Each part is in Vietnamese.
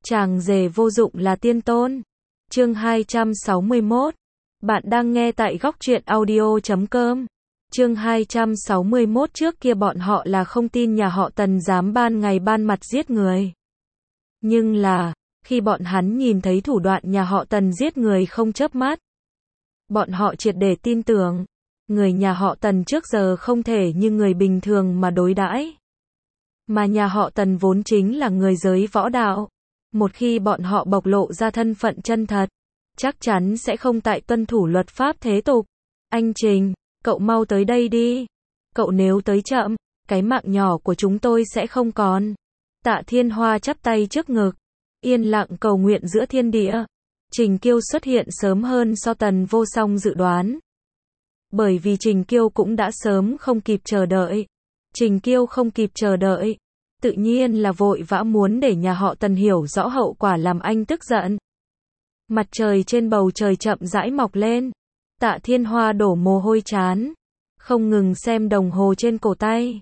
Chàng rể vô dụng là tiên tôn. Chương 261. Bạn đang nghe tại góc truyện audio.com. Chương 261. Trước kia bọn họ là không tin nhà họ Tần dám ban ngày ban mặt giết người. Nhưng là, khi bọn hắn nhìn thấy thủ đoạn nhà họ Tần giết người không chớp mắt, bọn họ triệt để tin tưởng, người nhà họ Tần trước giờ không thể như người bình thường mà đối đãi. Mà nhà họ Tần vốn chính là người giới võ đạo. Một khi bọn họ bộc lộ ra thân phận chân thật, chắc chắn sẽ không tại tuân thủ luật pháp thế tục. Anh Trình, cậu mau tới đây đi. Cậu nếu tới chậm, cái mạng nhỏ của chúng tôi sẽ không còn. Tạ Thiên Hoa chắp tay trước ngực, yên lặng cầu nguyện giữa thiên địa. Trình Kiêu xuất hiện sớm hơn so Tần Vô Song dự đoán. Bởi vì Trình Kiêu cũng đã sớm không kịp chờ đợi. Trình Kiêu không kịp chờ đợi, tự nhiên là vội vã muốn để nhà họ Tần hiểu rõ hậu quả làm anh tức giận. Mặt trời trên bầu trời chậm rãi mọc lên. Tạ Thiên Hoa đổ mồ hôi trán, không ngừng xem đồng hồ trên cổ tay.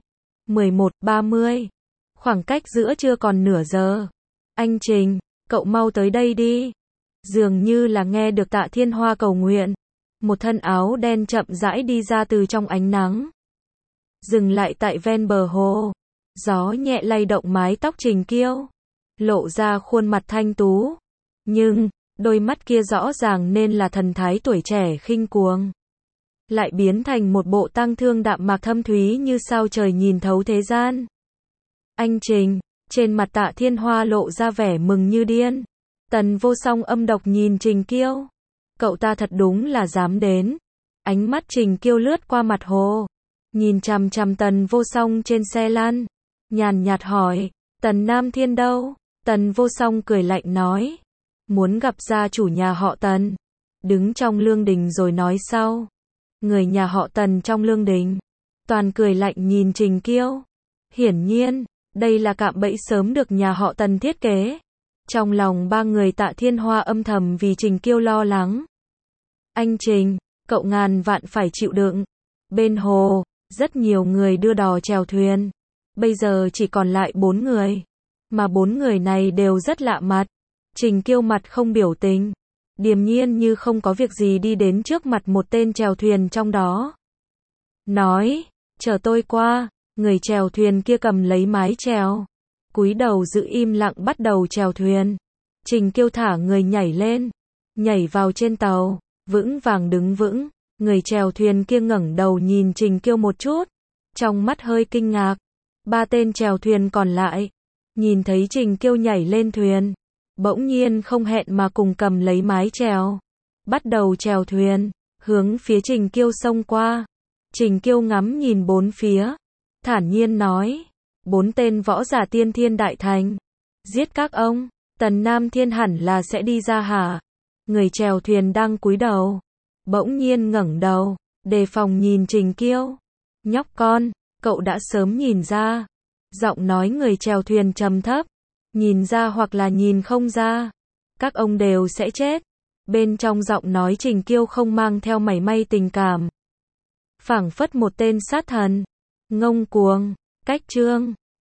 11:30. Khoảng cách giữa trưa còn nửa giờ. Anh Trình, cậu mau tới đây đi. Dường như là nghe được Tạ Thiên Hoa cầu nguyện, một thân áo đen chậm rãi đi ra từ trong ánh nắng, dừng lại tại ven bờ hồ. Gió nhẹ lay động mái tóc Trình Kiêu, lộ ra khuôn mặt thanh tú. Nhưng, đôi mắt kia rõ ràng nên là thần thái tuổi trẻ khinh cuồng, lại biến thành một bộ tang thương đạm mạc thâm thúy như sao trời nhìn thấu thế gian. Anh Trình, trên mặt Tạ Thiên Hoa lộ ra vẻ mừng như điên. Tần Vô Song âm độc nhìn Trình Kiêu. Cậu ta thật đúng là dám đến. Ánh mắt Trình Kiêu lướt qua mặt hồ, nhìn chằm chằm Tần Vô Song trên xe lăn, nhàn nhạt hỏi, Tần Nam Thiên đâu? Tần Vô Song cười lạnh nói, muốn gặp gia chủ nhà họ Tần, đứng trong lương đình rồi nói sau. Người nhà họ Tần trong lương đình, toàn cười lạnh nhìn Trình Kiêu. Hiển nhiên, đây là cạm bẫy sớm được nhà họ Tần thiết kế. Trong lòng ba người Tạ Thiên Hoa âm thầm vì Trình Kiêu lo lắng. Anh Trình, cậu ngàn vạn phải chịu đựng. Bên hồ, rất nhiều người đưa đò chèo thuyền. Bây giờ chỉ còn lại 4 người. Mà 4 người này đều rất lạ mặt. Trình Kiêu mặt không biểu tình, điềm nhiên như không có việc gì đi đến trước mặt một tên chèo thuyền trong đó. Nói, chờ tôi qua. Người chèo thuyền kia cầm lấy mái chèo, cúi đầu giữ im lặng bắt đầu chèo thuyền. Trình Kiêu thả người nhảy lên, nhảy vào trên tàu, vững vàng đứng vững. Người chèo thuyền kia ngẩng đầu nhìn Trình Kiêu một chút, trong mắt hơi kinh ngạc. Ba tên chèo thuyền còn lại, nhìn thấy Trình Kiêu nhảy lên thuyền, bỗng nhiên không hẹn mà cùng cầm lấy mái chèo, bắt đầu chèo thuyền, hướng phía Trình Kiêu xông qua. Trình Kiêu ngắm nhìn bốn phía, thản nhiên nói, 4 tên võ giả tiên thiên đại thành, giết các ông, Tần Nam Thiên hẳn là sẽ đi ra hả? Người chèo thuyền đang cúi đầu, bỗng nhiên ngẩng đầu, đề phòng nhìn Trình Kiêu. Nhóc con, cậu đã sớm nhìn ra. Giọng nói người chèo thuyền trầm thấp, nhìn ra hoặc là nhìn không ra, các ông đều sẽ chết. Bên trong giọng nói Trình Kiêu không mang theo mảy may tình cảm, phảng phất một tên sát thần. Ngông cuồng, cách chương